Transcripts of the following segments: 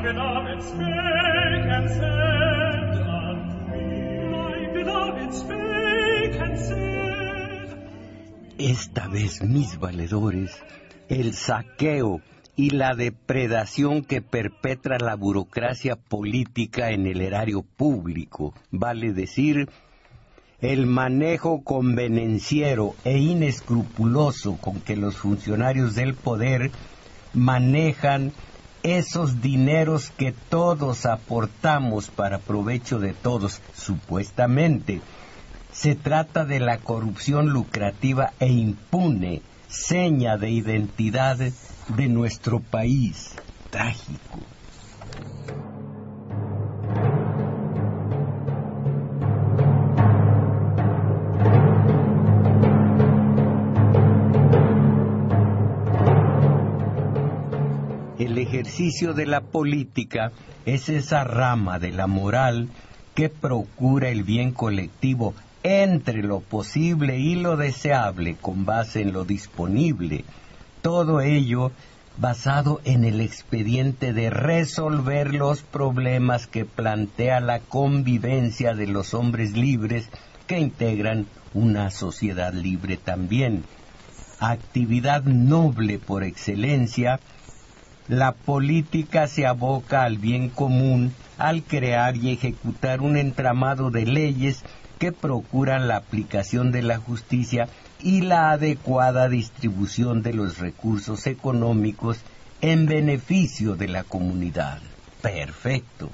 beloved spake and said unto me, my beloved spake and said. Esta vez, mis valedores, el saqueo y la depredación que perpetra la burocracia política en el erario público, vale decir, el manejo convenenciero e inescrupuloso con que los funcionarios del poder manejan esos dineros que todos aportamos para provecho de todos, supuestamente. Se trata de la corrupción lucrativa e impune, seña de identidad de nuestro país. Trágico. El ejercicio de la política es esa rama de la moral que procura el bien colectivo entre lo posible y lo deseable con base en lo disponible. Todo ello basado en el expediente de resolver los problemas que plantea la convivencia de los hombres libres que integran una sociedad libre también. Actividad noble por excelencia, la política se aboca al bien común al crear y ejecutar un entramado de leyes que procuran la aplicación de la justicia y la adecuada distribución de los recursos económicos en beneficio de la comunidad. Perfecto.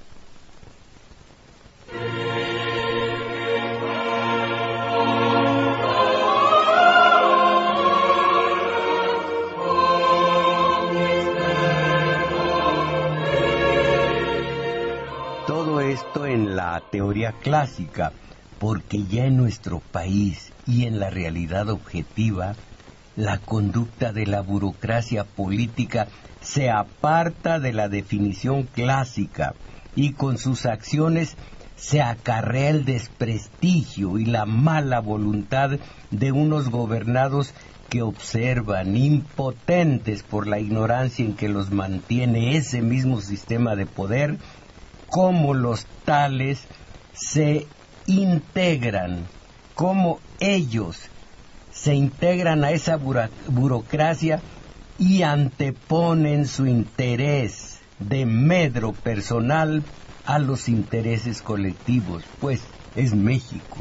Todo esto en la teoría clásica, porque ya en nuestro país y en la realidad objetiva, la conducta de la burocracia política se aparta de la definición clásica y con sus acciones se acarrea el desprestigio y la mala voluntad de unos gobernados que observan, impotentes por la ignorancia en que los mantiene ese mismo sistema de poder, cómo los tales se integran, cómo ellos se integran a esa burocracia y anteponen su interés de medro personal a los intereses colectivos, pues es México.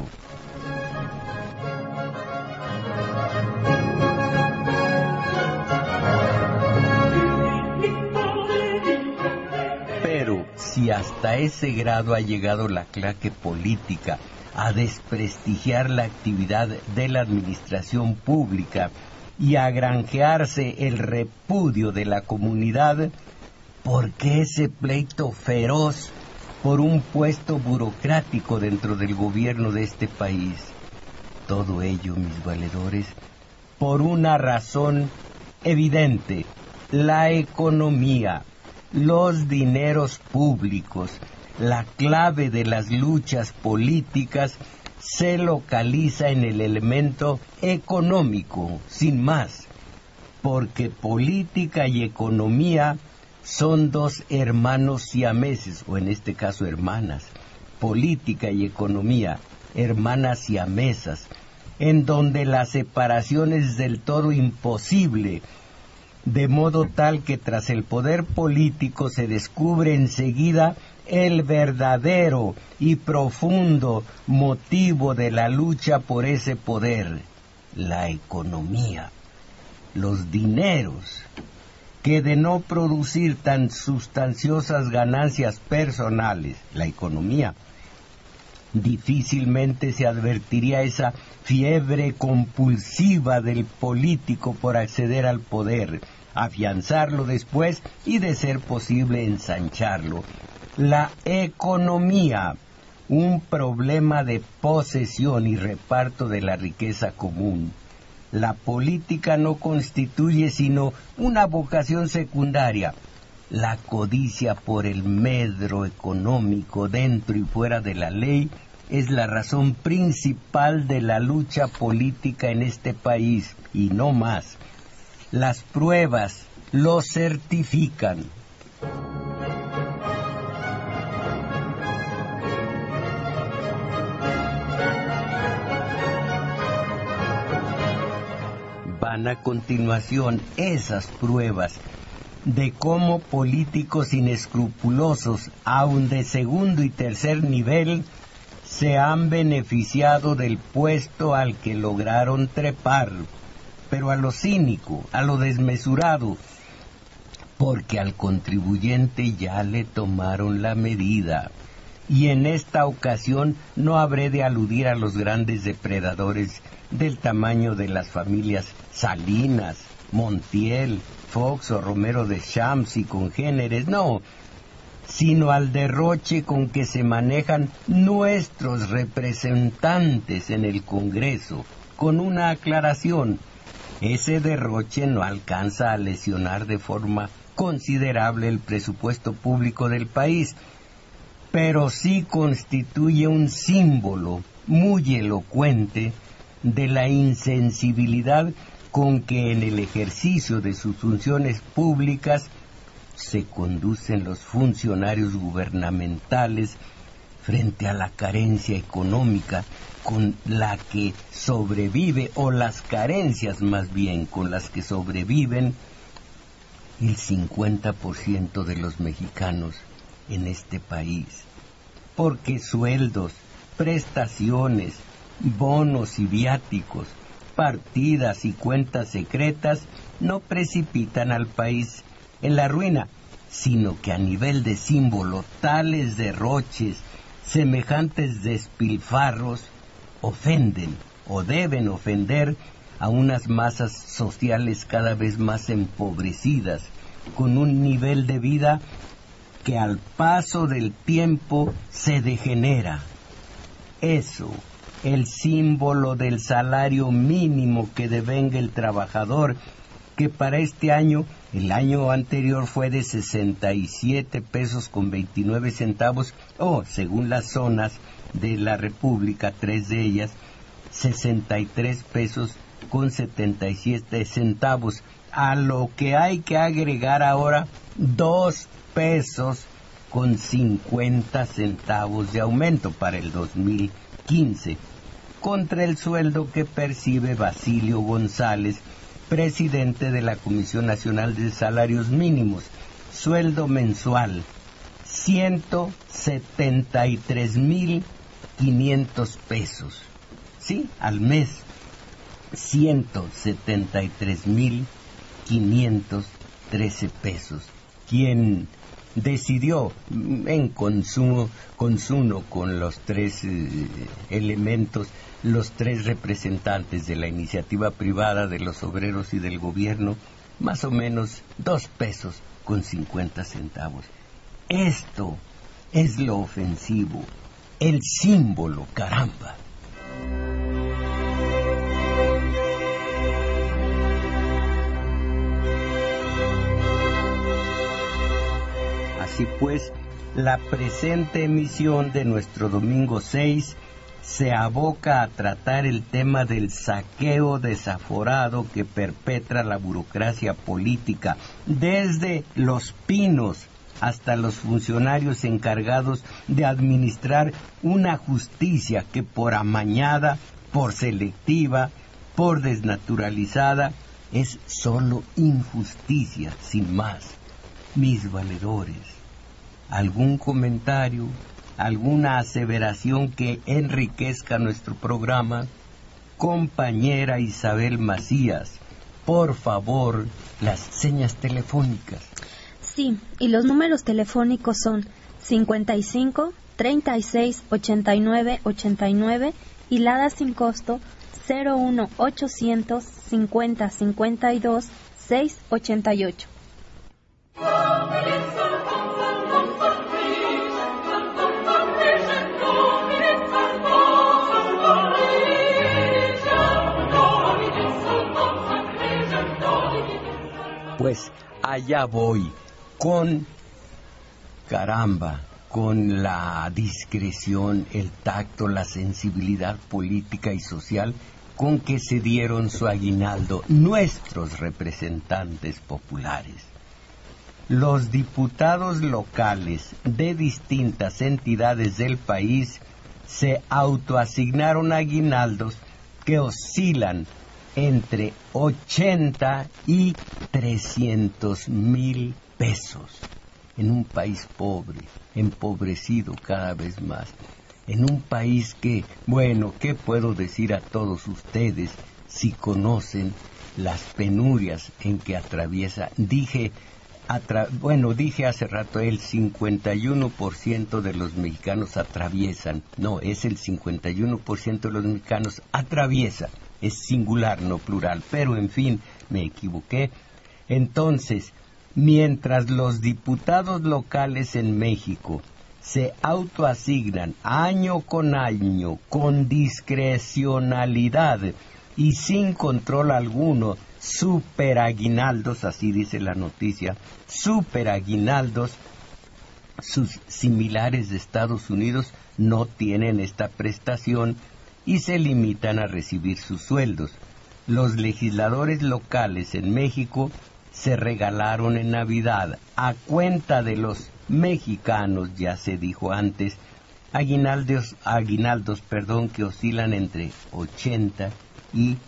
Pero si hasta ese grado ha llegado la clase política a desprestigiar la actividad de la administración pública y a granjearse el repudio de la comunidad, ¿por qué ese pleito feroz por un puesto burocrático dentro del gobierno de este país? Todo ello, mis valedores, por una razón evidente: la economía, los dineros públicos. La clave de las luchas políticas se localiza en el elemento económico, sin más, porque política y economía son dos hermanos siameses, o en este caso hermanas. Política y economía, hermanas siamesas, en donde la separación es del todo imposible, de modo tal que tras el poder político se descubre enseguida el verdadero y profundo motivo de la lucha por ese poder: la economía, los dineros, que de no producir tan sustanciosas ganancias personales, la economía, difícilmente se advertiría esa fiebre compulsiva del político por acceder al poder, afianzarlo después y, de ser posible, ensancharlo. La economía, un problema de posesión y reparto de la riqueza común. La política no constituye sino una vocación secundaria. La codicia por el medro económico dentro y fuera de la ley es la razón principal de la lucha política en este país, y no más. Las pruebas lo certifican. dan a continuación esas pruebas de cómo políticos inescrupulosos, aun de segundo y tercer nivel, se han beneficiado del puesto al que lograron trepar, pero a lo cínico, a lo desmesurado, porque al contribuyente ya le tomaron la medida. Y en esta ocasión no habré de aludir a los grandes depredadores del tamaño de las familias Salinas, Montiel, Fox o Romero de Champs y congéneres, no, sino al derroche con que se manejan nuestros representantes en el Congreso, con una aclaración: ese derroche no alcanza a lesionar de forma considerable el presupuesto público del país, pero sí constituye un símbolo muy elocuente de la insensibilidad con que en el ejercicio de sus funciones públicas se conducen los funcionarios gubernamentales frente a la carencia económica con la que sobrevive, o las carencias más bien con las que sobreviven el 50% de los mexicanos en este país, porque sueldos, prestaciones, bonos y viáticos, partidas y cuentas secretas no precipitan al país en la ruina, sino que a nivel de símbolo tales derroches, semejantes despilfarros, ofenden o deben ofender a unas masas sociales cada vez más empobrecidas, con un nivel de vida que al paso del tiempo se degenera. Eso, el símbolo del salario mínimo que devenga el trabajador, que para este año, el año anterior fue de 67 pesos con 29 centavos, o según las zonas de la República, 3 de ellas, 63 pesos con 77 centavos, a lo que hay que agregar ahora 2 pesos con 50 centavos de aumento para el 2015, contra el sueldo que percibe Basilio González, presidente de la Comisión Nacional de Salarios Mínimos, sueldo mensual 173,500 pesos, sí, al mes 173,513 pesos, quien decidió en consumo con los tres elementos, los tres representantes de la iniciativa privada, de los obreros y del gobierno, más o menos 2 pesos con 50 centavos. Esto es lo ofensivo, el símbolo, caramba. Así pues, la presente emisión de nuestro domingo 6 se aboca a tratar el tema del saqueo desaforado que perpetra la burocracia política, desde los pinos hasta los funcionarios encargados de administrar una justicia que por amañada, por selectiva, por desnaturalizada, es solo injusticia, sin más. Mis valedores, ¿algún comentario, alguna aseveración que enriquezca nuestro programa? Compañera Isabel Macías, por favor, las señas telefónicas. Sí, y los números telefónicos son 55 36 89 89 y Lada sin costo 01 800 50 52 688. Pues allá voy, con la discreción, el tacto, la sensibilidad política y social con que se dieron su aguinaldo nuestros representantes populares. Los diputados locales de distintas entidades del país se autoasignaron aguinaldos que oscilan entre 80 y 300,000 pesos. En un país pobre, empobrecido cada vez más. En un país que, bueno, ¿qué puedo decir a todos ustedes si conocen las penurias en que atraviesa? Dije hace rato, el 51% de los mexicanos atraviesan. No, es el 51% de los mexicanos atraviesa. Es singular, no plural. Pero, en fin, me equivoqué. Entonces, mientras los diputados locales en México se autoasignan año con discrecionalidad y sin control alguno, superaguinaldos, así dice la noticia, superaguinaldos, sus similares de Estados Unidos no tienen esta prestación y se limitan a recibir sus sueldos. Los legisladores locales en México se regalaron en Navidad, a cuenta de los mexicanos, ya se dijo antes, aguinaldos, que oscilan entre 80 y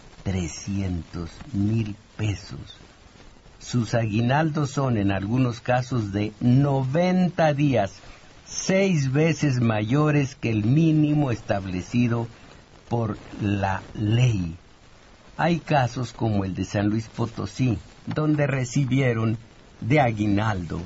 300,000 pesos. Sus aguinaldos son en algunos casos de 90 días, 6 veces mayores que el mínimo establecido por la ley. Hay casos como el de San Luis Potosí, donde recibieron de aguinaldo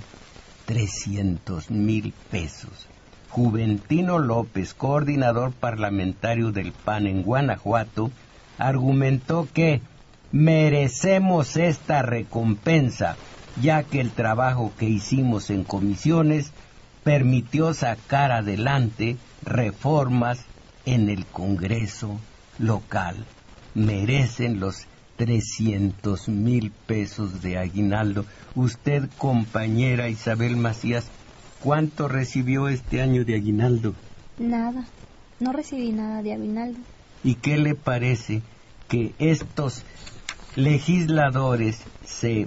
300,000 pesos. Juventino López, coordinador parlamentario del PAN en Guanajuato, argumentó que merecemos esta recompensa, ya que el trabajo que hicimos en comisiones permitió sacar adelante reformas en el Congreso local. Merecen los 300,000 pesos de aguinaldo. Usted, compañera Isabel Macías, ¿cuánto recibió este año de aguinaldo? Nada, no recibí nada de aguinaldo. ¿Y qué le parece que estos legisladores se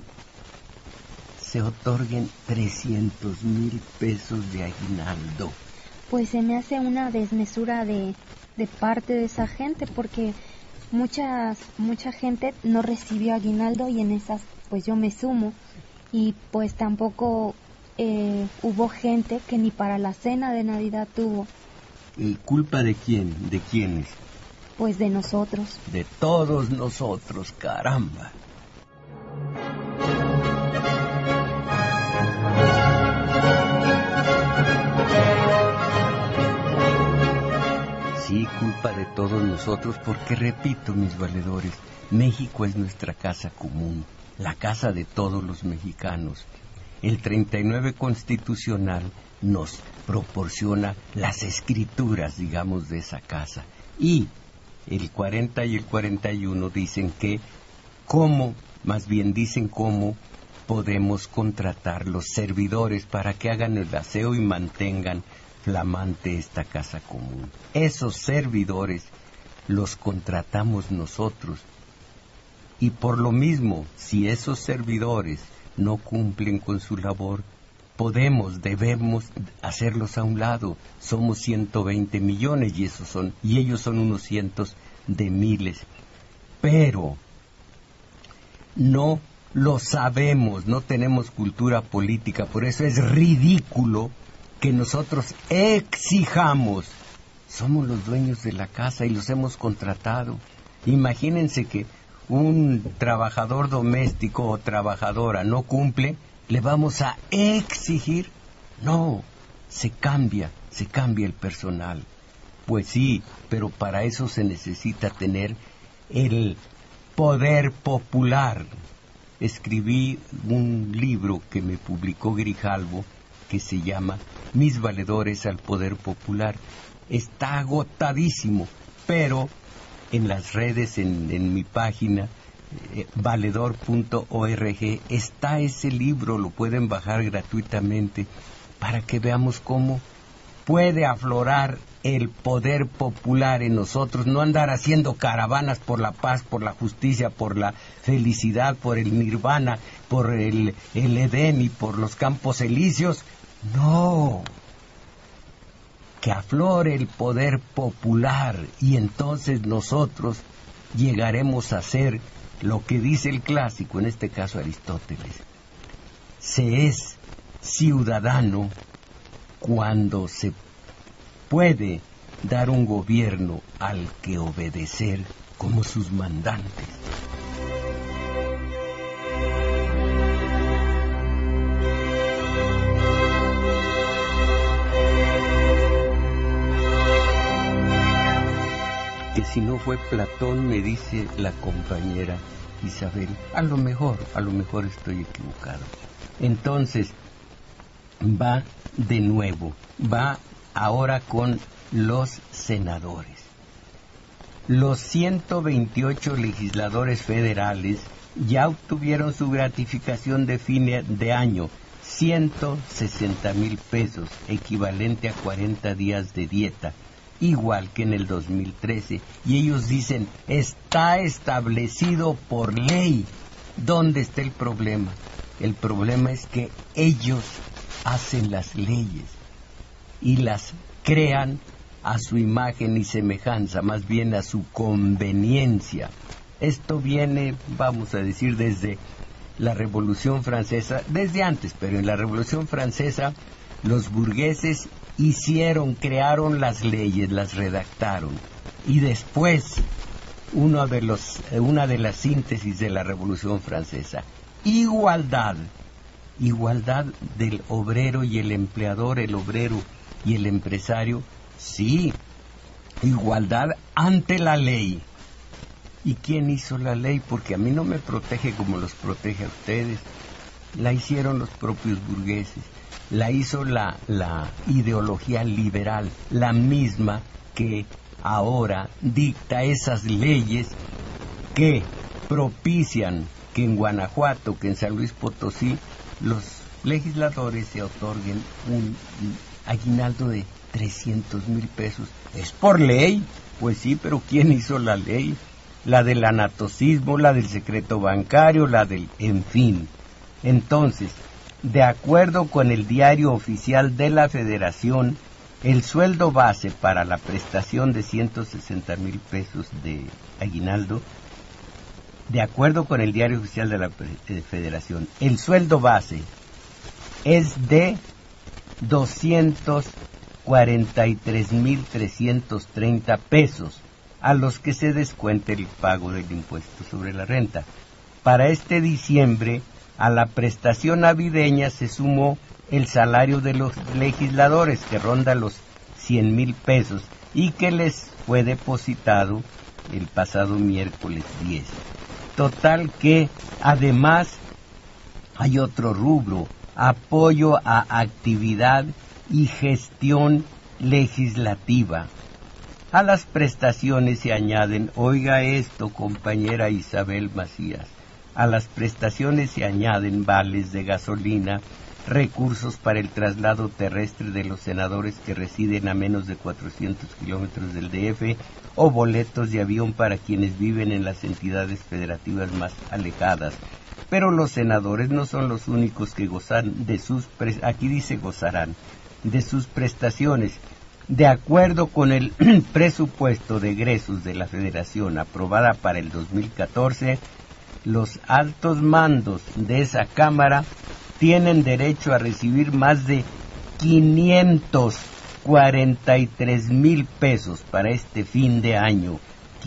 otorguen 300,000 pesos de aguinaldo? Pues se me hace una desmesura de parte de esa gente, porque mucha gente no recibió aguinaldo y en esas pues yo me sumo, y pues tampoco hubo gente que ni para la cena de Navidad tuvo. ¿Y culpa de quién? ¿De quiénes? Pues de nosotros. De todos nosotros, caramba. Sí, culpa de todos nosotros, porque repito, mis valedores, México es nuestra casa común, la casa de todos los mexicanos. El 39 constitucional nos proporciona las escrituras, digamos, de esa casa. Y el 40 y el 41 dicen que cómo podemos contratar los servidores para que hagan el aseo y mantengan flamante esta casa común. Esos servidores los contratamos nosotros. Y por lo mismo, si esos servidores no cumplen con su labor, debemos hacerlos a un lado. Somos 120 millones y ellos son unos cientos de miles. Pero no lo sabemos, no tenemos cultura política, por eso es ridículo que nosotros exijamos. Somos los dueños de la casa y los hemos contratado. Imagínense que un trabajador doméstico o trabajadora no cumple, ¿le vamos a exigir? No, se cambia el personal. Pues sí, pero para eso se necesita tener el poder popular. Escribí un libro que me publicó Grijalvo que se llama Mis valedores al poder popular. Está agotadísimo, pero en las redes, en mi página valedor.org está ese libro, lo pueden bajar gratuitamente para que veamos cómo puede aflorar el poder popular en nosotros, no andar haciendo caravanas por la paz, por la justicia, por la felicidad, por el nirvana, por el Edén y por los campos elíseos. No, que aflore el poder popular y entonces nosotros llegaremos a ser lo que dice el clásico, en este caso Aristóteles. Se es ciudadano cuando se puede dar un gobierno al que obedecer como sus mandantes. Que si no fue Platón, me dice la compañera Isabel, a lo mejor estoy equivocado. Entonces, va de nuevo, va ahora con los senadores. Los 128 legisladores federales ya obtuvieron su gratificación de fin de año, 160,000 pesos, equivalente a 40 días de dieta, igual que en el 2013, y ellos dicen, está establecido por ley. ¿Dónde está el problema? El problema es que ellos hacen las leyes y las crean a su imagen y semejanza, más bien a su conveniencia. Esto viene, vamos a decir, desde la Revolución Francesa, desde antes, pero en la Revolución Francesa los burgueses crearon las leyes, las redactaron, y después una de las síntesis de la Revolución Francesa, igualdad del obrero y el empleador, el obrero y el empresario, sí, igualdad ante la ley. ¿Y quién hizo la ley? Porque a mí no me protege como los protege a ustedes. La hicieron los propios burgueses. La hizo la ideología liberal, la misma que ahora dicta esas leyes que propician que en Guanajuato, que en San Luis Potosí, los legisladores se otorguen un aguinaldo de 300,000 pesos. ¿Es por ley? Pues sí, pero ¿quién hizo la ley? La del anatocismo, la del secreto bancario, en fin. Entonces, de acuerdo con el Diario Oficial de la Federación, el sueldo base para la prestación de 160,000 pesos de aguinaldo, de acuerdo con el Diario Oficial de la Federación, el sueldo base es de 243,330 pesos, a los que se descuente el pago del impuesto sobre la renta. Para este diciembre, a la prestación navideña se sumó el salario de los legisladores, que ronda los 100,000 pesos y que les fue depositado el pasado miércoles 10. Total que, además, hay otro rubro, apoyo a actividad y gestión legislativa. A las prestaciones se añaden, oiga esto, compañera Isabel Macías, a las prestaciones se añaden vales de gasolina, recursos para el traslado terrestre de los senadores que residen a menos de 400 kilómetros del DF, o boletos de avión para quienes viven en las entidades federativas más alejadas. Pero los senadores no son los únicos que gozan de aquí dice gozarán, de sus prestaciones. De acuerdo con el presupuesto de egresos de la Federación aprobada para el 2014, los altos mandos de esa Cámara tienen derecho a recibir más de 543,000 pesos para este fin de año.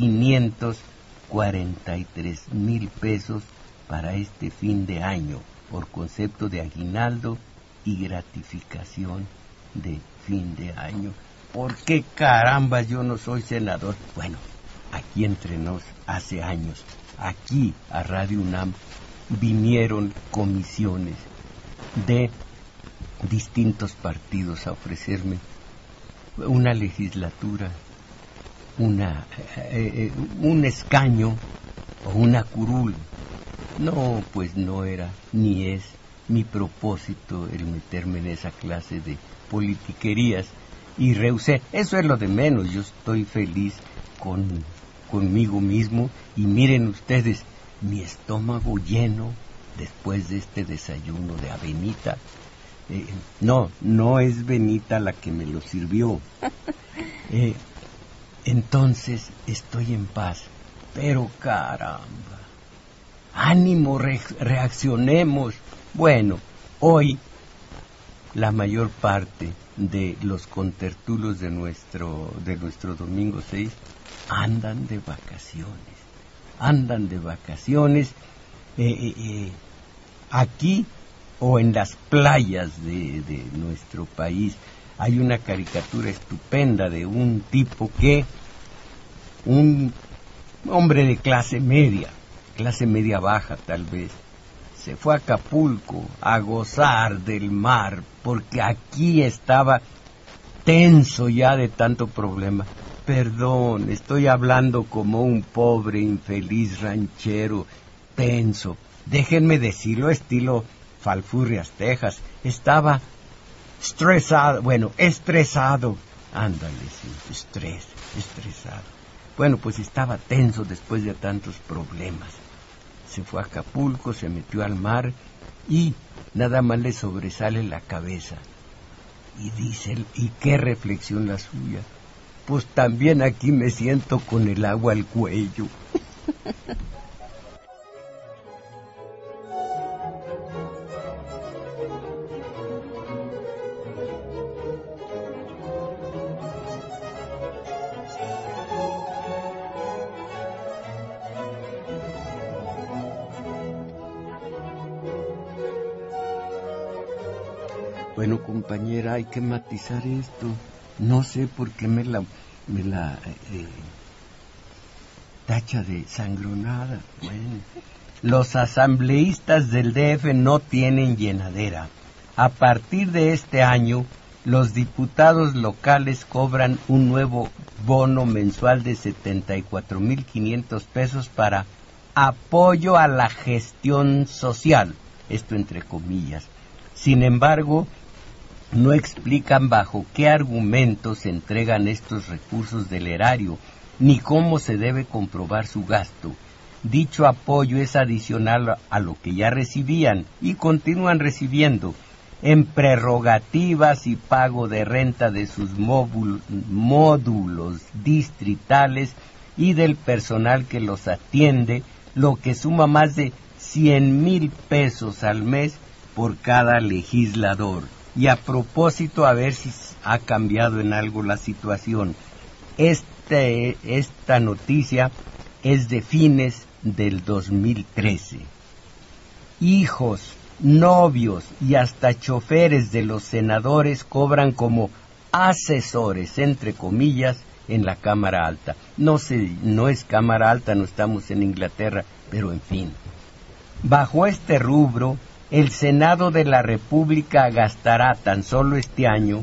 543,000 pesos para este fin de año, por concepto de aguinaldo y gratificación de fin de año. ¿Por qué caramba yo no soy senador? Bueno, aquí entre nos, hace años, aquí a Radio UNAM, vinieron comisiones de distintos partidos a ofrecerme una legislatura, un escaño o una curul. No, pues no era ni es mi propósito el meterme en esa clase de politiquerías, y rehusé. Eso es lo de menos. Yo estoy feliz conmigo mismo, y miren ustedes, mi estómago lleno después de este desayuno de avenita. No es Benita la que me lo sirvió. Entonces estoy en paz, Pero caramba, ánimo, reaccionemos. Bueno, hoy la mayor parte de los contertulios de nuestro domingo 6 andan de vacaciones, aquí o en las playas de nuestro país. Hay una caricatura estupenda de un tipo un hombre de clase media baja tal vez, se fue a Acapulco a gozar del mar, porque aquí estaba tenso ya de tanto problema. Perdón, estoy hablando como un pobre infeliz ranchero, tenso. Déjenme decirlo estilo Falfurrias, Texas. Estaba estresado. Ándale, sí, estresado. Bueno, pues estaba tenso después de tantos problemas. Se fue a Acapulco, se metió al mar y nada más le sobresale la cabeza. Y dice, ¿y qué reflexión la suya? Pues también aquí me siento con el agua al cuello. Bueno, compañera, hay que matizar esto. No sé por qué me la tacha de sangronada. Bueno, los asambleístas del DF no tienen llenadera. A partir de este año, los diputados locales cobran un nuevo bono mensual de 74,500 pesos para apoyo a la gestión social, esto entre comillas. Sin embargo, no explican bajo qué argumentos se entregan estos recursos del erario, ni cómo se debe comprobar su gasto. Dicho apoyo es adicional a lo que ya recibían y continúan recibiendo en prerrogativas y pago de renta de sus módulos distritales y del personal que los atiende, lo que suma más de 100,000 pesos al mes por cada legislador. Y a propósito, a ver si ha cambiado en algo la situación. Esta noticia es de fines del 2013. Hijos, novios y hasta choferes de los senadores cobran como asesores, entre comillas, en la Cámara Alta. No es Cámara Alta, no estamos en Inglaterra, pero en fin. Bajo este rubro, el Senado de la República gastará tan solo este año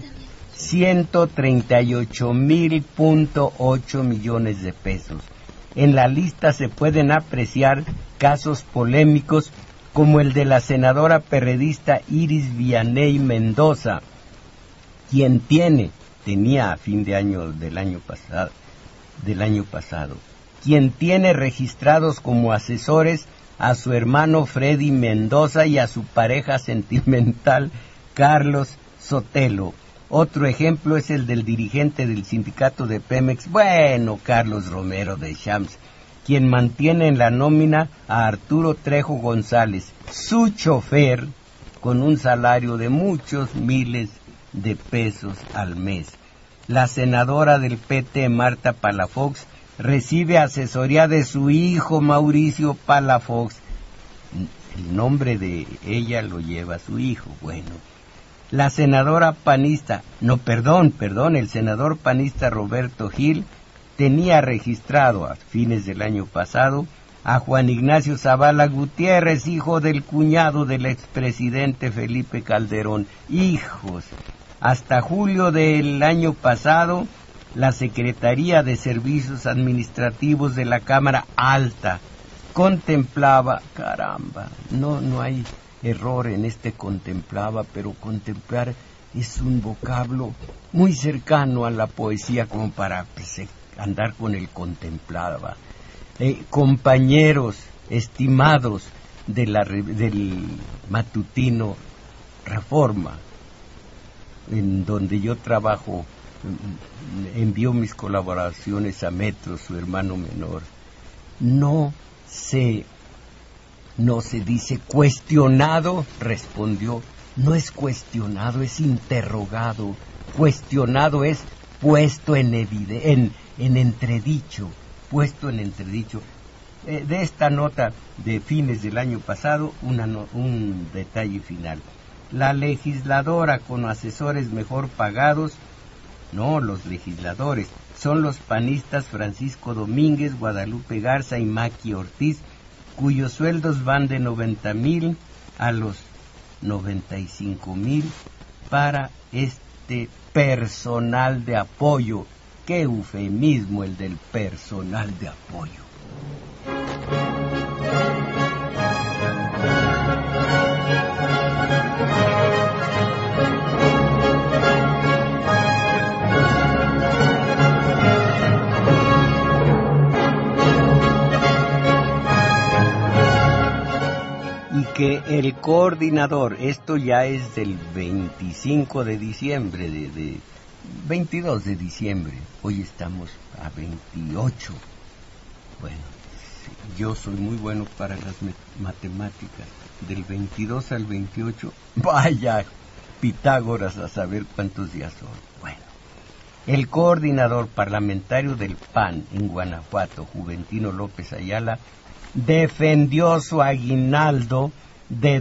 138,8 millones de pesos. En la lista se pueden apreciar casos polémicos como el de la senadora perredista Iris Vianey Mendoza, quien tenía a fin de año del año pasado, quien tiene registrados como asesores a su hermano Freddy Mendoza y a su pareja sentimental Carlos Sotelo. Otro ejemplo es el del dirigente del sindicato de Pemex, Carlos Romero de Champs, quien mantiene en la nómina a Arturo Trejo González, su chofer, con un salario de muchos miles de pesos al mes. La senadora del PT, Marta Palafox, recibe asesoría de su hijo Mauricio Palafox. El nombre de ella lo lleva su hijo. Bueno, la senadora panista, el senador panista Roberto Gil tenía registrado a fines del año pasado a Juan Ignacio Zavala Gutiérrez, hijo del cuñado del expresidente Felipe Calderón. Hijos, hasta julio del año pasado, la Secretaría de Servicios Administrativos de la Cámara Alta contemplaba, caramba, no hay error en este contemplaba, pero contemplar es un vocablo muy cercano a la poesía como para andar con el compañeros estimados del matutino Reforma, en donde yo trabajo, envió mis colaboraciones a Metro, su hermano menor. no se dice cuestionado, respondió. No es cuestionado, es interrogado. Cuestionado es puesto en entredicho, puesto en entredicho. De esta nota de fines del año pasado, un detalle final. La legisladora con asesores mejor pagados, no los legisladores, son los panistas Francisco Domínguez, Guadalupe Garza y Maqui Ortiz, cuyos sueldos van de 90,000 a los 95,000 para este personal de apoyo. ¡Qué eufemismo el del personal de apoyo! Que el coordinador, esto ya es del 25 de diciembre, de 22 de diciembre, hoy estamos a 28. Bueno, yo soy muy bueno para las matemáticas, del 22 al 28, vaya Pitágoras a saber cuántos días son. Bueno, el coordinador parlamentario del PAN en Guanajuato, Juventino López Ayala, defendió su aguinaldo de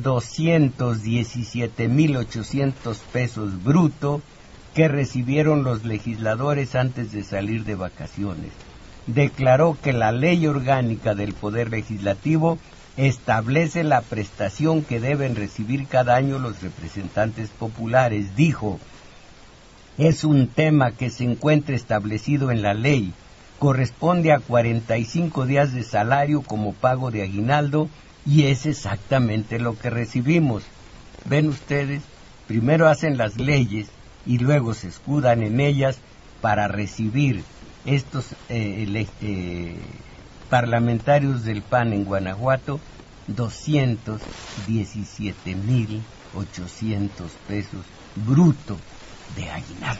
217,800 pesos bruto que recibieron los legisladores antes de salir de vacaciones. Declaró que la ley orgánica del Poder Legislativo establece la prestación que deben recibir cada año los representantes populares. Dijo, es un tema que se encuentra establecido en la ley, corresponde a 45 días de salario como pago de aguinaldo y es exactamente lo que recibimos. Ven ustedes, primero hacen las leyes y luego se escudan en ellas para recibir estos parlamentarios del PAN en Guanajuato 217,800 pesos bruto de aguinaldo.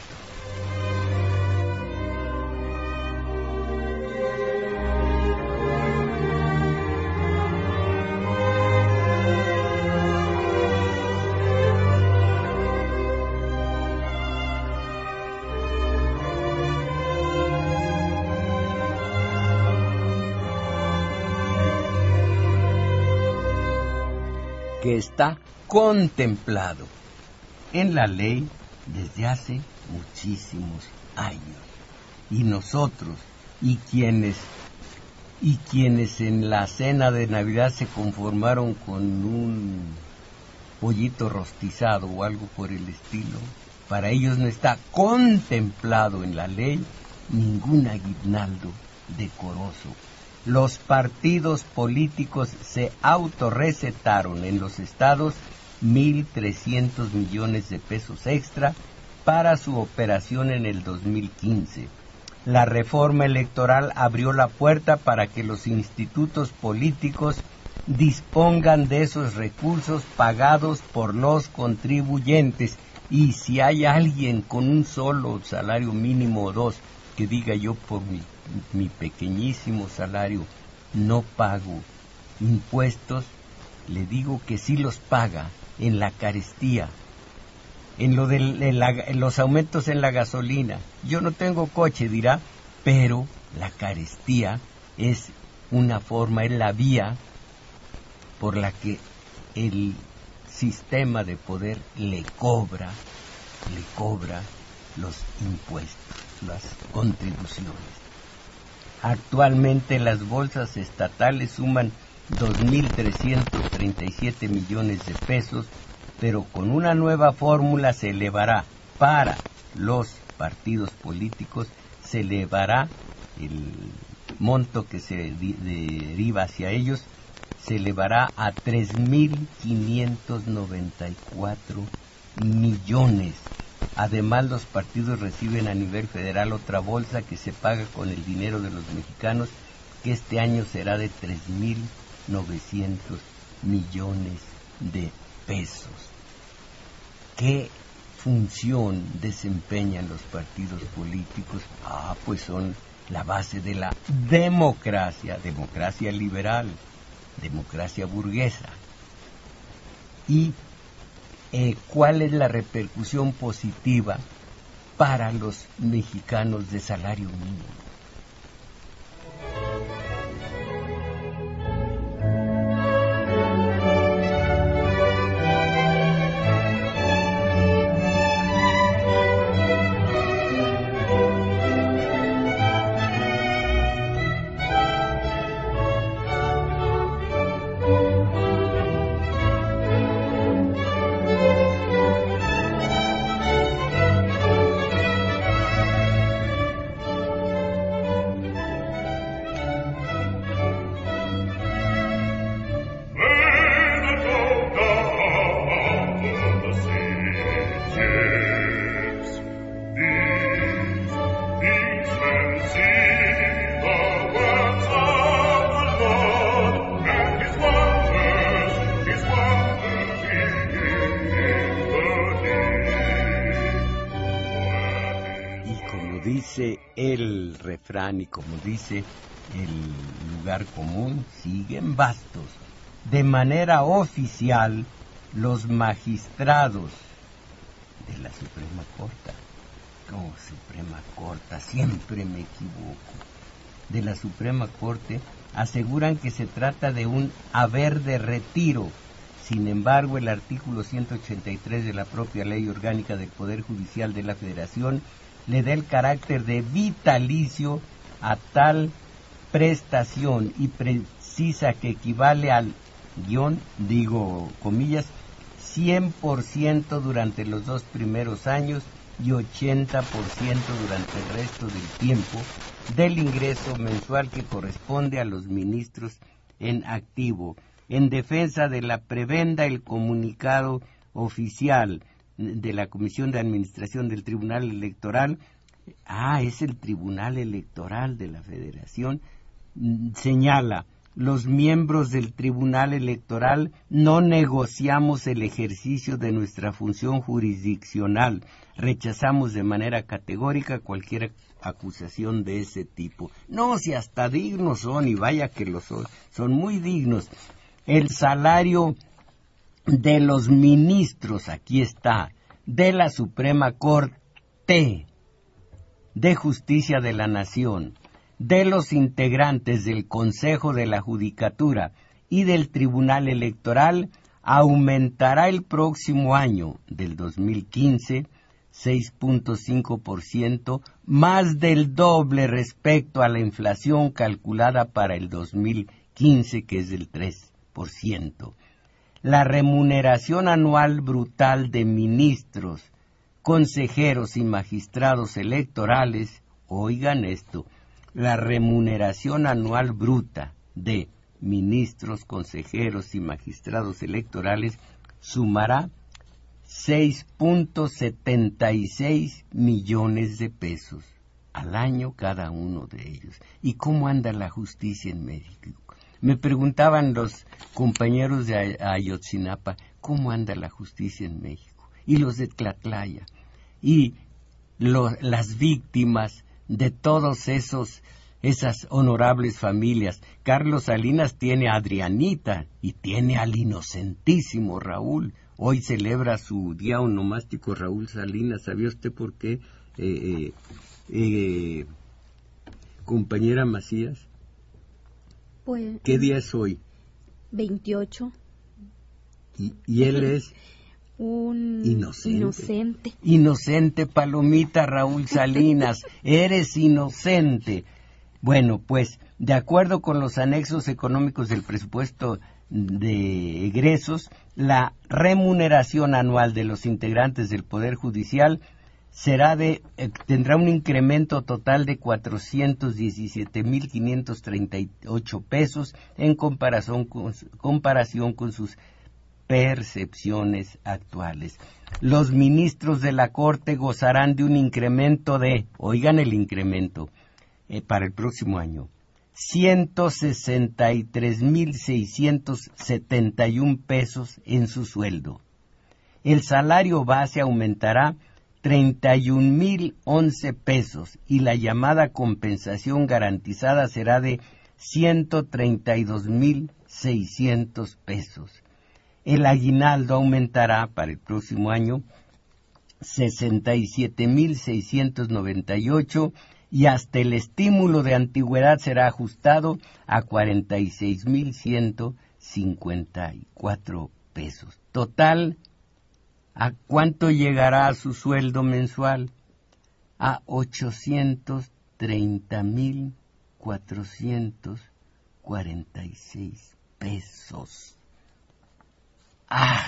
Que está contemplado en la ley desde hace muchísimos años. Y nosotros, y quienes en la cena de Navidad se conformaron con un pollito rostizado o algo por el estilo, para ellos no está contemplado en la ley ningún aguinaldo decoroso. Los partidos políticos se autorrecetaron en los estados 1,300 millones de pesos extra para su operación en el 2015. La reforma electoral abrió la puerta para que los institutos políticos dispongan de esos recursos pagados por los contribuyentes. Y si hay alguien con un solo salario mínimo o dos que diga yo por mi pequeñísimo salario no pago impuestos, le digo que sí los paga en la carestía, en los aumentos en la gasolina. Yo no tengo coche, dirá, pero la carestía es una forma, es la vía por la que el sistema de poder le cobra los impuestos, las contribuciones. Actualmente las bolsas estatales suman 2,337 millones de pesos, pero con una nueva fórmula se elevará para los partidos políticos, se elevará el monto que se deriva hacia ellos, se elevará a 3,594 millones. Además, los partidos reciben a nivel federal otra bolsa que se paga con el dinero de los mexicanos, que este año será de 3,900 millones de pesos. ¿Qué función desempeñan los partidos políticos? Pues son la base de la democracia, democracia liberal, democracia burguesa. Y ¿cuál es la repercusión positiva para los mexicanos de salario mínimo? Dice el refrán y como dice el lugar común, siguen bastos. De manera oficial, los magistrados de la Suprema Corte, Suprema Corte, siempre me equivoco, de la Suprema Corte, aseguran que se trata de un haber de retiro. Sin embargo, el artículo 183 de la propia Ley Orgánica del Poder Judicial de la Federación le da el carácter de vitalicio a tal prestación y precisa que equivale al comillas, 100% durante los 2 primeros años y 80% durante el resto del tiempo del ingreso mensual que corresponde a los ministros en activo. En defensa de la prebenda, el comunicado oficial de la Comisión de Administración del Tribunal Electoral, es el Tribunal Electoral de la Federación, señala: los miembros del Tribunal Electoral no negociamos el ejercicio de nuestra función jurisdiccional. Rechazamos de manera categórica cualquier acusación de ese tipo. No, si hasta dignos son, y vaya que lo son muy dignos. El salario de los ministros, aquí está, de la Suprema Corte de Justicia de la Nación, de los integrantes del Consejo de la Judicatura y del Tribunal Electoral, aumentará el próximo año del 2015 6.5%, más del doble respecto a la inflación calculada para el 2015, que es del 3%. La remuneración anual brutal de ministros, consejeros y magistrados electorales, oigan esto, la remuneración anual bruta de ministros, consejeros y magistrados electorales sumará 6.76 millones de pesos al año cada uno de ellos. ¿Y cómo anda la justicia en México? Me preguntaban los compañeros de Ayotzinapa, ¿cómo anda la justicia en México? Y los de Tlatlaya, y las víctimas de todos esas honorables familias. Carlos Salinas tiene a Adrianita y tiene al inocentísimo Raúl. Hoy celebra su día onomástico Raúl Salinas. ¿Sabía usted por qué, compañera Macías? Pues, ¿qué día es hoy? 28. Y él es un inocente. Inocente, palomita, Raúl Salinas. Eres inocente. Bueno, pues, de acuerdo con los anexos económicos del presupuesto de egresos, la remuneración anual de los integrantes del Poder Judicial tendrá un incremento total de 417,538 pesos en comparación con sus percepciones actuales. Los ministros de la Corte gozarán de un incremento de, oigan el incremento, para el próximo año, 163,671 pesos en su sueldo. El salario base aumentará 31,011 pesos y la llamada compensación garantizada será de 132,600 pesos. El aguinaldo aumentará para el próximo año 67,698 y hasta el estímulo de antigüedad será ajustado a 46,154 pesos. Total, ¿a cuánto llegará su sueldo mensual? A 830,446 pesos. ¡Ah!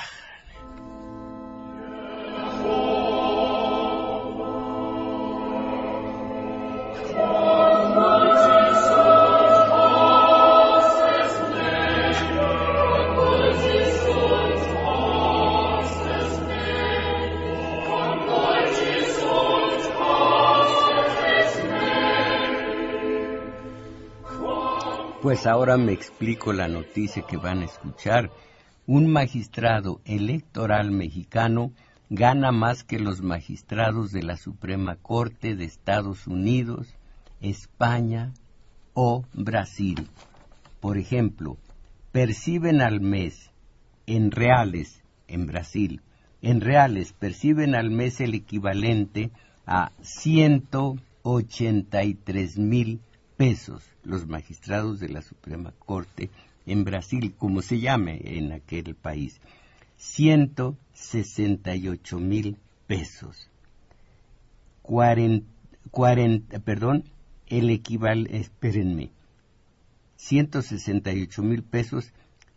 Pues ahora me explico la noticia que van a escuchar. Un magistrado electoral mexicano gana más que los magistrados de la Suprema Corte de Estados Unidos, España o Brasil. Por ejemplo, perciben al mes en reales, en Brasil, en reales perciben al mes el equivalente a 183,000 pesos los magistrados de la Suprema Corte en Brasil, como se llame en aquel país, 168,000 pesos. El equivalente, espérenme, 168,000 pesos,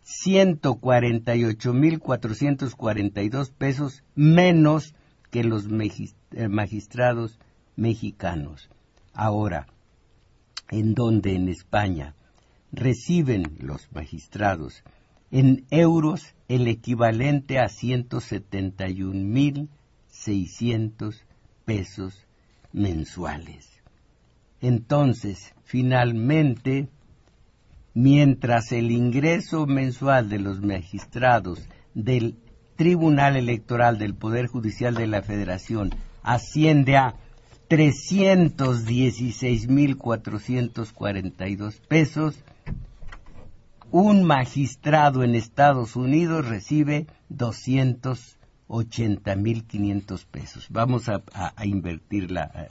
148,442 pesos menos que los magistrados mexicanos. Ahora, ¿en dónde? En España reciben los magistrados en euros el equivalente a 171,600 pesos mensuales. Entonces, finalmente, mientras el ingreso mensual de los magistrados del Tribunal Electoral del Poder Judicial de la Federación asciende a 316,442 pesos, un magistrado en Estados Unidos recibe 280,500 pesos. Vamos a invertir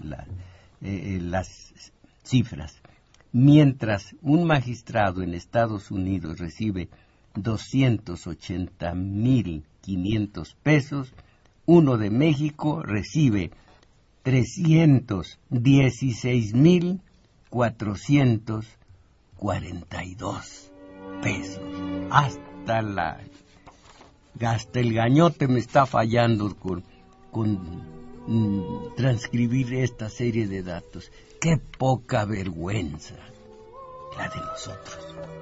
las cifras. Mientras un magistrado en Estados Unidos recibe 280,500 pesos, uno de México recibe 316,442 pesos. Hasta el gañote me está fallando con transcribir esta serie de datos. ¡Qué poca vergüenza la de nosotros!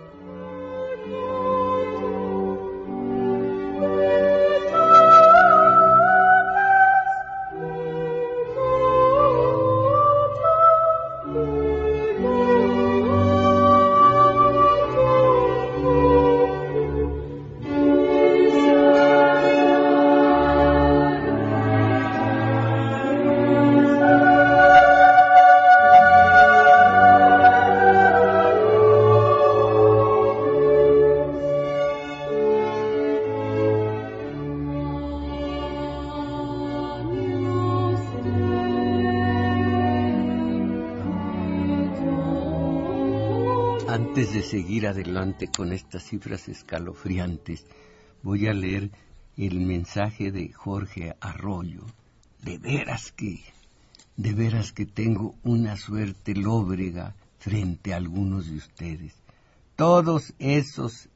Antes de seguir adelante con estas cifras escalofriantes, voy a leer el mensaje de Jorge Arroyo. De veras que tengo una suerte lóbrega frente a algunos de ustedes. Todos esos,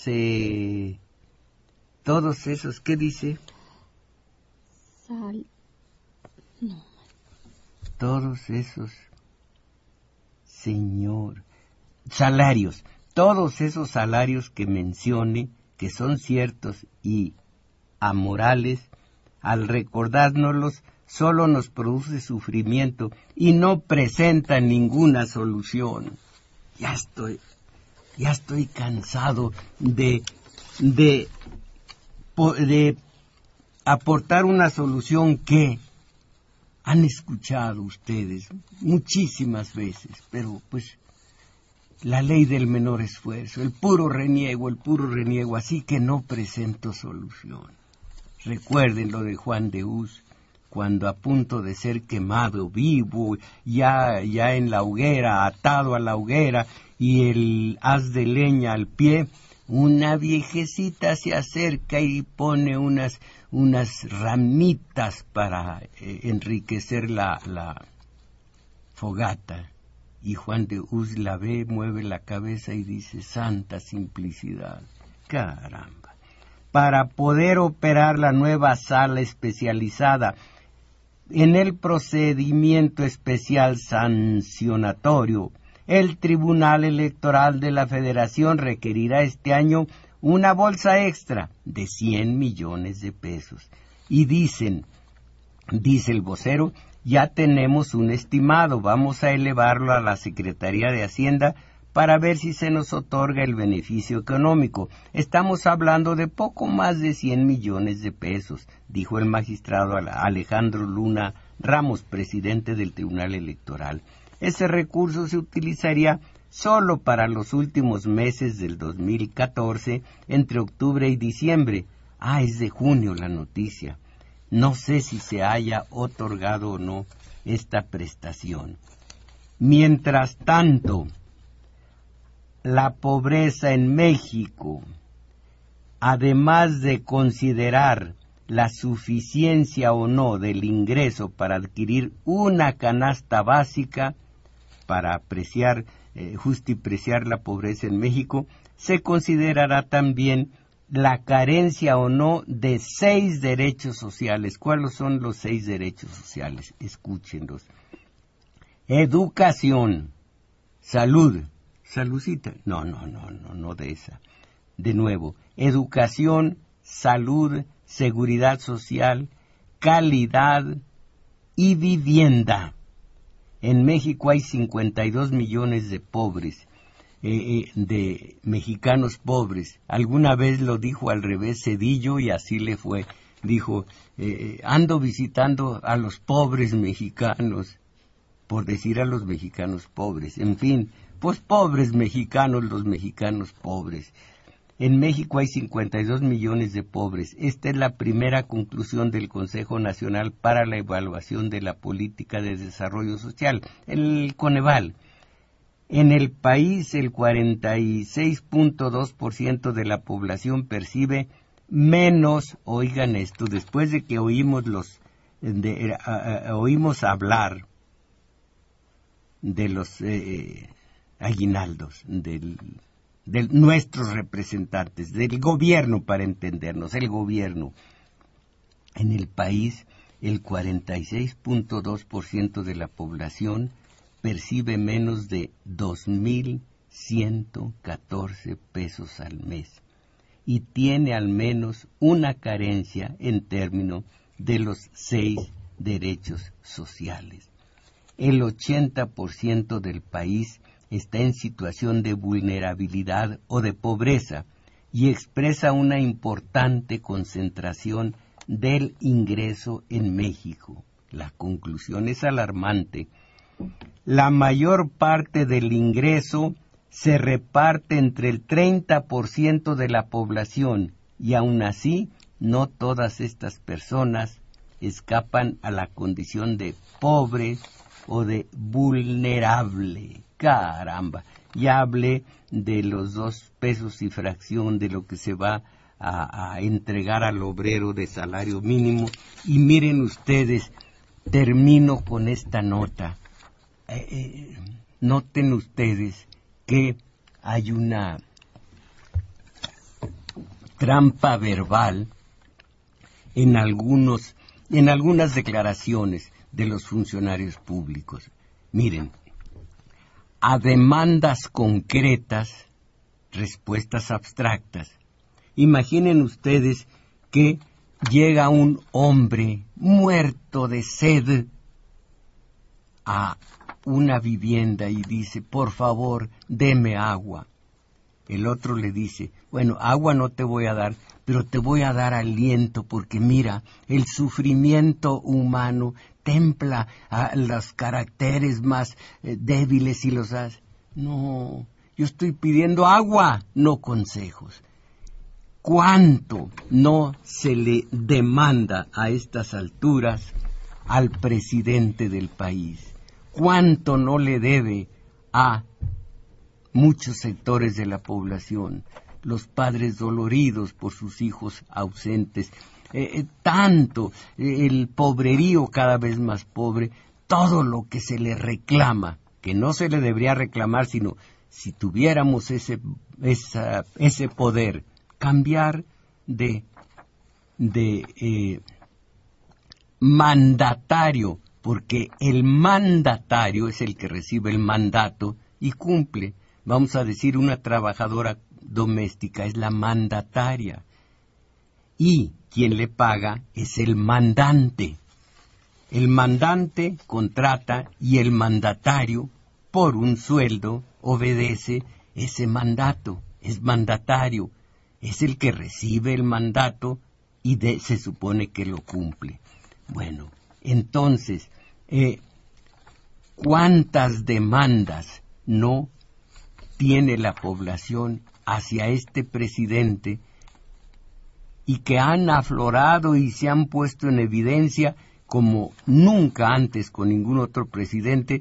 ¿qué dice? Todos esos, señor, salarios, todos esos salarios que mencione, que son ciertos y amorales, al recordárnoslos, solo nos produce sufrimiento y no presenta ninguna solución. Ya estoy cansado de aportar una solución que, Han escuchado ustedes muchísimas veces, pero pues la ley del menor esfuerzo, el puro reniego, así que no presento solución. Recuerden lo de Juan de Hus, cuando a punto de ser quemado vivo, ya en la hoguera, atado a la hoguera, y el haz de leña al pie, una viejecita se acerca y pone unas ramitas para enriquecer la fogata. Y Juan de Hus la ve, mueve la cabeza y dice, santa simplicidad, caramba. Para poder operar la nueva sala especializada en el procedimiento especial sancionatorio, el Tribunal Electoral de la Federación requerirá este año una bolsa extra de 100 millones de pesos. Y dice el vocero, ya tenemos un estimado, vamos a elevarlo a la Secretaría de Hacienda para ver si se nos otorga el beneficio económico. Estamos hablando de poco más de 100 millones de pesos, dijo el magistrado Alejandro Luna Ramos, presidente del Tribunal Electoral. Ese recurso se utilizaría solo para los últimos meses del 2014, entre octubre y diciembre. Es de junio la noticia. No sé si se haya otorgado o no esta prestación. Mientras tanto, la pobreza en México, además de considerar la suficiencia o no del ingreso para adquirir una canasta básica, para justipreciar la pobreza en México, se considerará también la carencia o no de 6 derechos sociales. ¿Cuáles son los 6 derechos sociales? Escúchenlos. Educación, salud, saludcita, no de esa. De nuevo, educación, salud, seguridad social, calidad y vivienda. En México hay 52 millones de pobres, de mexicanos pobres. Alguna vez lo dijo al revés Zedillo y así le fue. Dijo, ando visitando a los pobres mexicanos, por decir a los mexicanos pobres. En fin, pues pobres mexicanos, los mexicanos pobres. En México hay 52 millones de pobres. Esta es la primera conclusión del Consejo Nacional para la Evaluación de la Política de Desarrollo Social, el Coneval. En el país, el 46.2% de la población percibe menos, oigan esto, después de que oímos hablar de los aguinaldos, de nuestros representantes, del gobierno, para entendernos, el gobierno. En el país, el 46.2% de la población percibe menos de 2,114 pesos al mes y tiene al menos una carencia en términos de los 6 derechos sociales. El 80% del país está en situación de vulnerabilidad o de pobreza y expresa una importante concentración del ingreso en México. La conclusión es alarmante. La mayor parte del ingreso se reparte entre el 30% de la población y aún así no todas estas personas escapan a la condición de pobre o de vulnerable. Caramba, ya hablé de los 2 pesos y fracción de lo que se va a entregar al obrero de salario mínimo. Y miren ustedes, termino con esta nota. Noten ustedes que hay una trampa verbal en algunas declaraciones de los funcionarios públicos. Miren, a demandas concretas, respuestas abstractas. Imaginen ustedes que llega un hombre muerto de sed a una vivienda y dice, por favor, deme agua. El otro le dice, bueno, agua no te voy a dar, pero te voy a dar aliento porque mira, el sufrimiento humano contempla a los caracteres más débiles y los hace. No, yo estoy pidiendo agua, no consejos. ¿Cuánto no se le demanda a estas alturas al presidente del país? ¿Cuánto no le debe a muchos sectores de la población? Los padres doloridos por sus hijos ausentes, tanto el pobrerío cada vez más pobre, todo lo que se le reclama, que no se le debería reclamar, sino si tuviéramos ese poder, cambiar de mandatario, porque el mandatario es el que recibe el mandato y cumple. Vamos a decir, una trabajadora doméstica es la mandataria y quien le paga es el mandante. El mandante contrata y el mandatario, por un sueldo, obedece ese mandato, es mandatario, es el que recibe el mandato y se supone que lo cumple. Bueno, entonces, ¿cuántas demandas no tiene la población hacia este presidente y que han aflorado y se han puesto en evidencia como nunca antes con ningún otro presidente,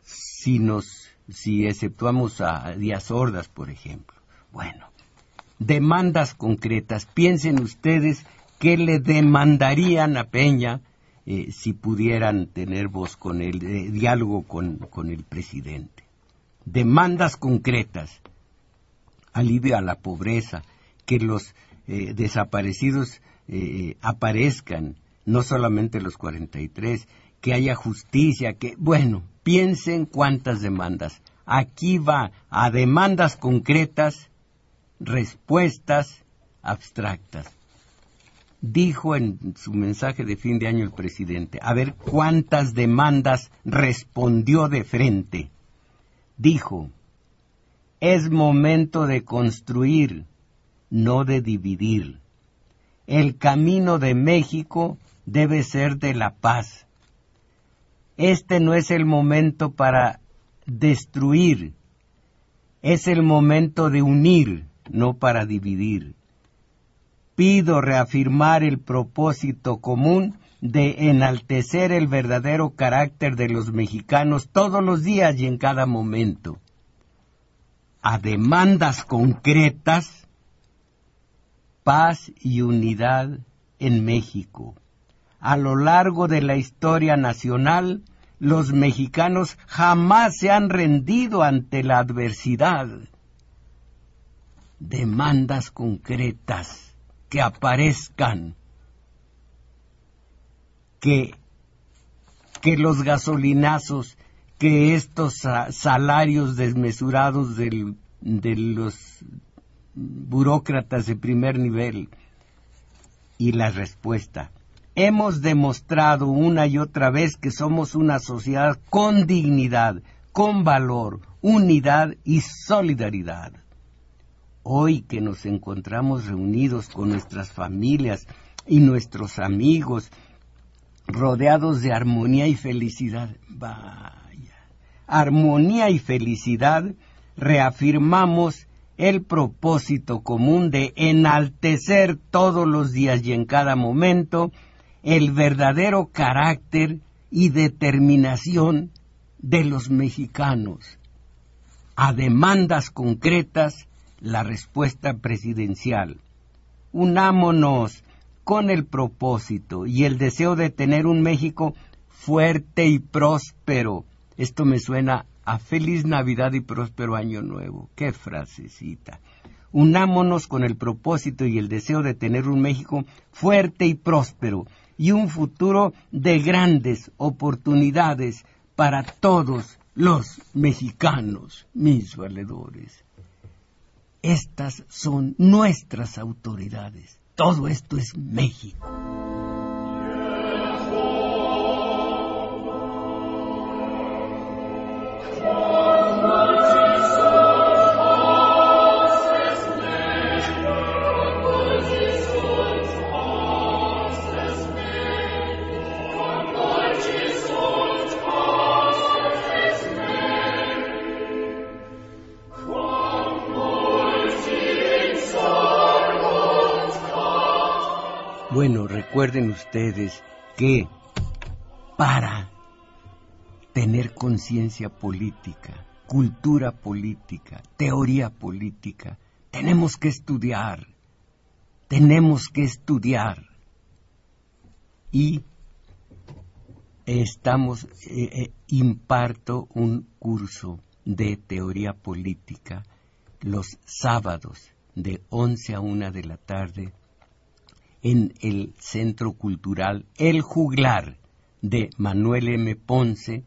si exceptuamos a Díaz Ordaz, por ejemplo? Bueno, demandas concretas. Piensen ustedes qué le demandarían a Peña si pudieran tener voz con él, diálogo con el presidente. Demandas concretas: alivio a la pobreza, que los desaparecidos aparezcan, no solamente los 43, que haya justicia, bueno, piensen cuántas demandas. Aquí va a demandas concretas, respuestas abstractas. Dijo en su mensaje de fin de año el presidente, a ver cuántas demandas respondió de frente. Dijo: es momento de construir, no de dividir. El camino de México debe ser de la paz. Este no es el momento para destruir, es el momento de unir, no para dividir. Pido reafirmar el propósito común de enaltecer el verdadero carácter de los mexicanos todos los días y en cada momento. A demandas concretas, paz y unidad en México. A lo largo de la historia nacional, los mexicanos jamás se han rendido ante la adversidad. Demandas concretas que aparezcan, que los gasolinazos, que estos salarios desmesurados de los burócratas de primer nivel. Y la respuesta: hemos demostrado una y otra vez que somos una sociedad con dignidad, con valor, unidad y solidaridad. Hoy que nos encontramos reunidos con nuestras familias y nuestros amigos, rodeados de armonía y felicidad, armonía y felicidad, reafirmamos el propósito común de enaltecer todos los días y en cada momento el verdadero carácter y determinación de los mexicanos. A demandas concretas, la respuesta presidencial: unámonos con el propósito y el deseo de tener un México fuerte y próspero. Esto me suena a Feliz Navidad y Próspero Año Nuevo. ¡Qué frasecita! Unámonos con el propósito y el deseo de tener un México fuerte y próspero y un futuro de grandes oportunidades para todos los mexicanos, mis valedores. Estas son nuestras autoridades. Todo esto es México. Jesus recuerden ustedes que para tener conciencia política, cultura política, teoría política, tenemos que estudiar. Y imparto un curso de teoría política los sábados de 11 a 1 de la tarde en el Centro Cultural El Juglar de Manuel M. Ponce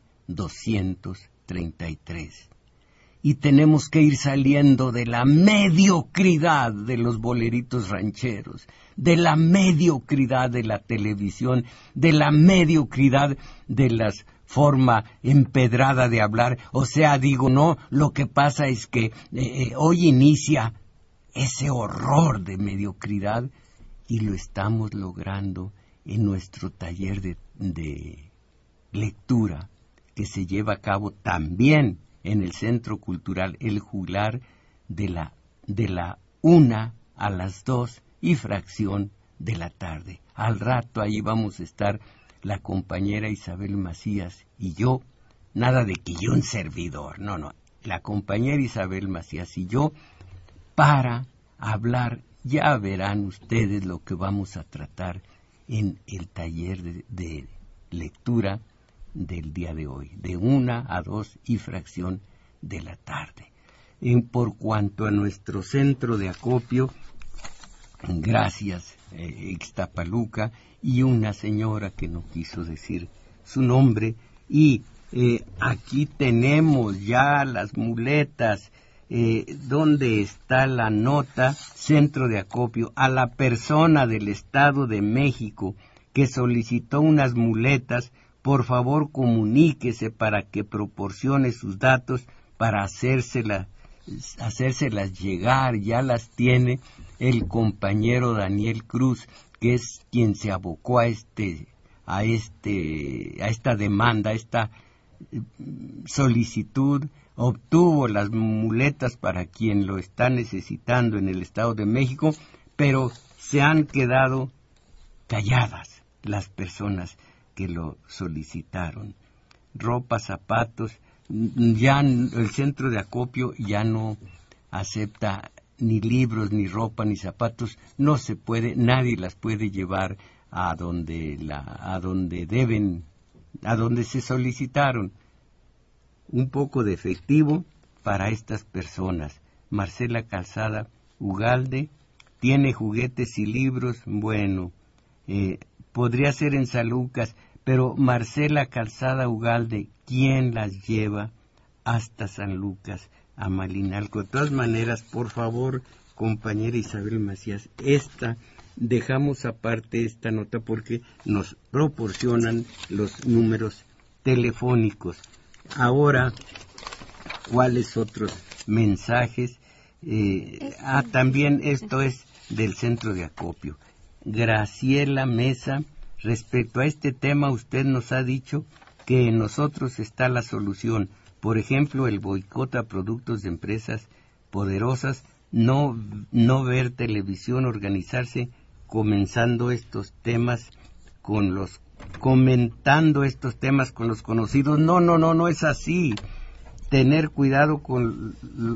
233. Y tenemos que ir saliendo de la mediocridad de los boleritos rancheros, de la mediocridad de la televisión, de la mediocridad de la forma empedrada de hablar. O sea, digo, no, lo que pasa es que hoy inicia ese horror de mediocridad y lo estamos logrando en nuestro taller de lectura que se lleva a cabo también en el Centro Cultural El Juglar de la 1 a las 2 y fracción de la tarde. Al rato ahí vamos a estar la compañera Isabel Macías y yo, nada de que yo un servidor, no, la compañera Isabel Macías y yo para hablar. Ya verán ustedes lo que vamos a tratar en el taller de lectura del día de hoy, de 1 a 2 y fracción de la tarde. Por cuanto a nuestro centro de acopio, gracias Ixtapaluca y una señora que no quiso decir su nombre, y aquí tenemos ya las muletas. ¿Dónde está la nota? Centro de acopio a la persona del Estado de México que solicitó unas muletas. Por favor, comuníquese para que proporcione sus datos para hacérselas llegar. Ya las tiene el compañero Daniel Cruz, que es quien se abocó a esta demanda, a esta solicitud. Obtuvo las muletas para quien lo está necesitando en el Estado de México, pero se han quedado calladas las personas que lo solicitaron. Ropa, zapatos, ya el centro de acopio ya no acepta ni libros, ni ropa, ni zapatos. No se puede, nadie las puede llevar a donde se solicitaron. Un poco de efectivo para estas personas. Marcela Calzada Ugalde tiene juguetes y libros. Bueno, podría ser en San Lucas, pero Marcela Calzada Ugalde, ¿quién las lleva hasta San Lucas, a Malinalco? De todas maneras, por favor, compañera Isabel Macías, dejamos aparte esta nota porque nos proporcionan los números telefónicos. Ahora, ¿cuáles otros mensajes? También esto es del centro de acopio. Graciela Mesa, respecto a este tema, usted nos ha dicho que en nosotros está la solución. Por ejemplo, el boicot a productos de empresas poderosas, no ver televisión, organizarse, comentando estos temas con los conocidos. No es así. Tener cuidado con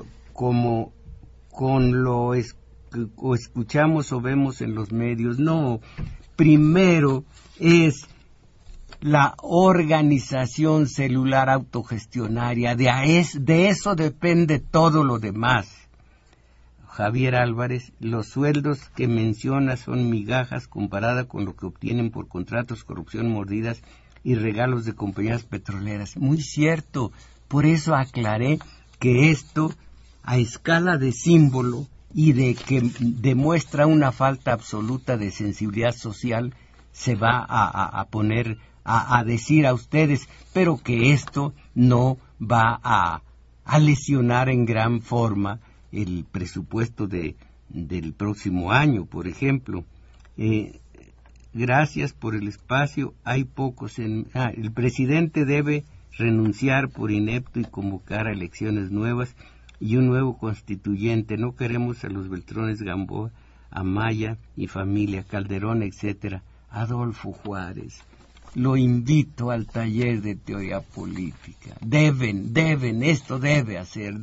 lo escuchamos o vemos en los medios. No, primero es la organización celular autogestionaria. De eso depende todo lo demás. Javier Álvarez, los sueldos que menciona son migajas comparada con lo que obtienen por contratos, corrupción, mordidas y regalos de compañías petroleras. Muy cierto, por eso aclaré que esto, a escala de símbolo y de que demuestra una falta absoluta de sensibilidad social, se va a poner a decir a ustedes, pero que esto no va a lesionar en gran forma el presupuesto del próximo año, por ejemplo. Gracias por el espacio. Hay pocos el presidente debe renunciar por inepto y convocar a elecciones nuevas y un nuevo constituyente. No queremos a los Beltrones, Gamboa, Amaya y familia, Calderón, etcétera, Adolfo Juárez, lo invito al taller de teoría política. Deben, esto debe hacer,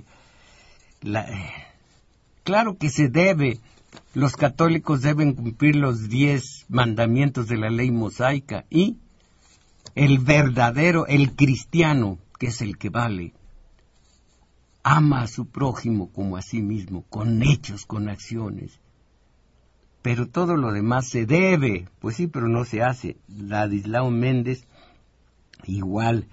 claro que se debe. Los católicos deben cumplir los 10 mandamientos de la ley mosaica y el verdadero, el cristiano, que es el que vale, ama a su prójimo como a sí mismo, con hechos, con acciones. Pero todo lo demás se debe, pues sí, pero no se hace. Ladislao Méndez, igual,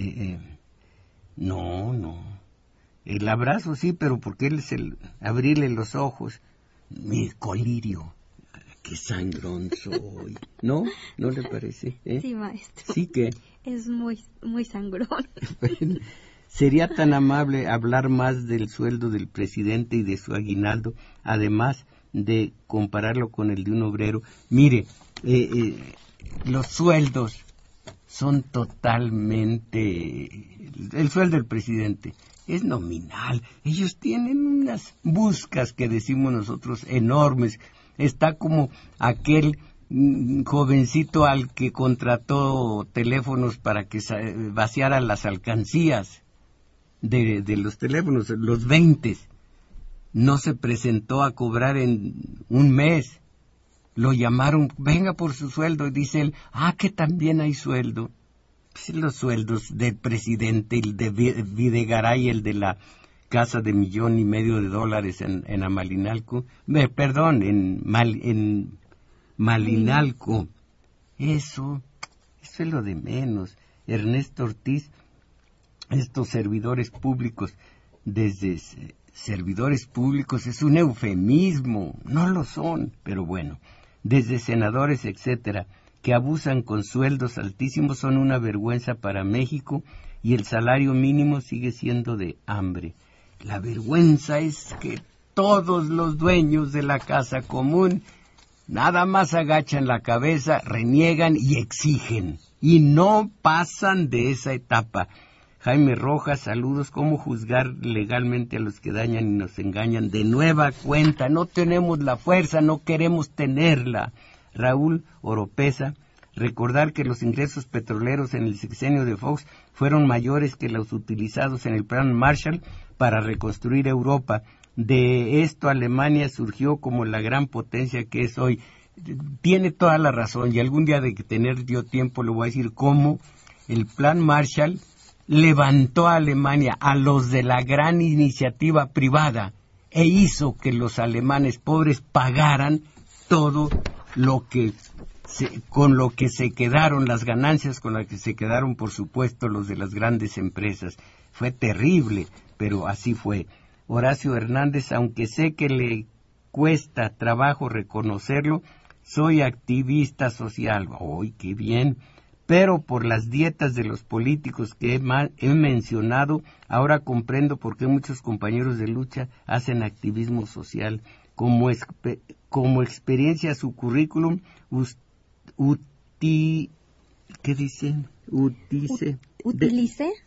no. El abrazo sí, pero porque él es el abrirle los ojos. Mi colirio, qué sangrón soy. ¿No? ¿No le parece? Sí, maestro. Sí que. Es muy, muy sangrón. Sería tan amable hablar más del sueldo del presidente y de su aguinaldo, además de compararlo con el de un obrero. Mire, los sueldos son totalmente... El sueldo del presidente es nominal. Ellos tienen unas buscas que decimos nosotros enormes. Está como aquel jovencito al que contrató teléfonos para que vaciara las alcancías de los teléfonos, los 20. No se presentó a cobrar en un mes. Lo llamaron, venga por su sueldo, y dice él, que también hay sueldo. Pues los sueldos del presidente, el de Videgaray, el de la casa de $1.5 million en Amalinalco, en Malinalco. Eso es lo de menos. Ernesto Ortiz, estos servidores públicos, desde servidores públicos es un eufemismo, no lo son, pero bueno, desde senadores, etcétera, que abusan con sueldos altísimos, son una vergüenza para México, y el salario mínimo sigue siendo de hambre. La vergüenza es que todos los dueños de la casa común nada más agachan la cabeza, reniegan y exigen, y no pasan de esa etapa. Jaime Rojas, saludos. ¿Cómo juzgar legalmente a los que dañan y nos engañan? De nueva cuenta, no tenemos la fuerza, no queremos tenerla. Raúl Oropesa, recordar que los ingresos petroleros en el sexenio de Fox fueron mayores que los utilizados en el Plan Marshall para reconstruir Europa. De esto Alemania surgió como la gran potencia que es hoy. Tiene toda la razón, y algún día de tener yo tiempo le voy a decir cómo el Plan Marshall levantó a Alemania, a los de la gran iniciativa privada, e hizo que los alemanes pobres pagaran todo lo que con lo que se quedaron, las ganancias con las que se quedaron, por supuesto, los de las grandes empresas. Fue terrible, pero así fue. Horacio Hernández, aunque sé que le cuesta trabajo reconocerlo, soy activista social. ¡Ay, qué bien! Pero por las dietas de los políticos que he mencionado, ahora comprendo por qué muchos compañeros de lucha hacen activismo social. Como experiencia, su currículum, ¿qué dicen? ¿Utilice?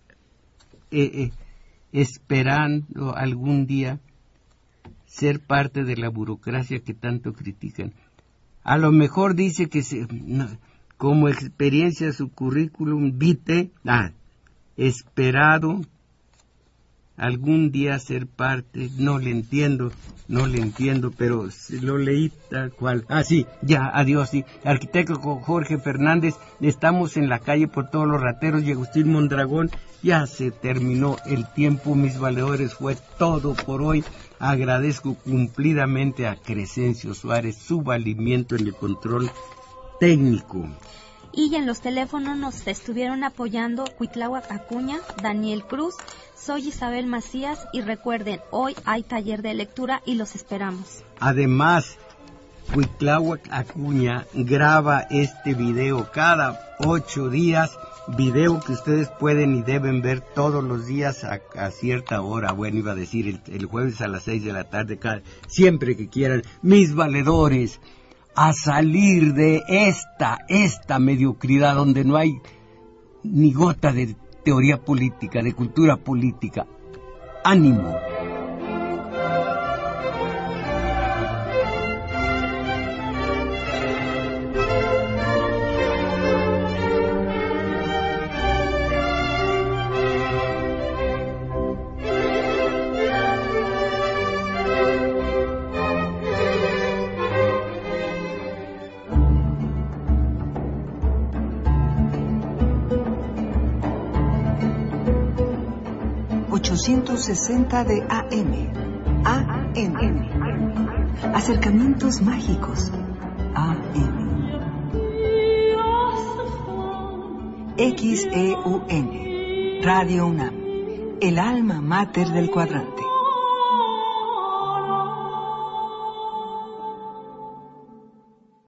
Esperando algún día ser parte de la burocracia que tanto critican. A lo mejor dice que como experiencia su currículum vitae, esperado algún día ser parte, no le entiendo, pero lo leí tal cual. Sí, ya, adiós, sí. Arquitecto Jorge Fernández, estamos en la calle por todos los rateros, y Agustín Mondragón, ya se terminó el tiempo, mis valedores, fue todo por hoy. Agradezco cumplidamente a Crescencio Suárez su valimiento en el control técnico. Y en los teléfonos nos estuvieron apoyando Cuitláhuac Acuña, Daniel Cruz, soy Isabel Macías, y recuerden, hoy hay taller de lectura y los esperamos. Además, Cuitláhuac Acuña graba este video cada 8 días, video que ustedes pueden y deben ver todos los días a cierta hora. Bueno, iba a decir el jueves a las 6 de la tarde, siempre que quieran. Mis valedores, a salir de esta mediocridad donde no hay ni gota de teoría política, de cultura política. ¡Ánimo! 860 de AM. AM. Acercamientos mágicos. AM. XEUN. Radio UNAM. El alma mater del cuadrante.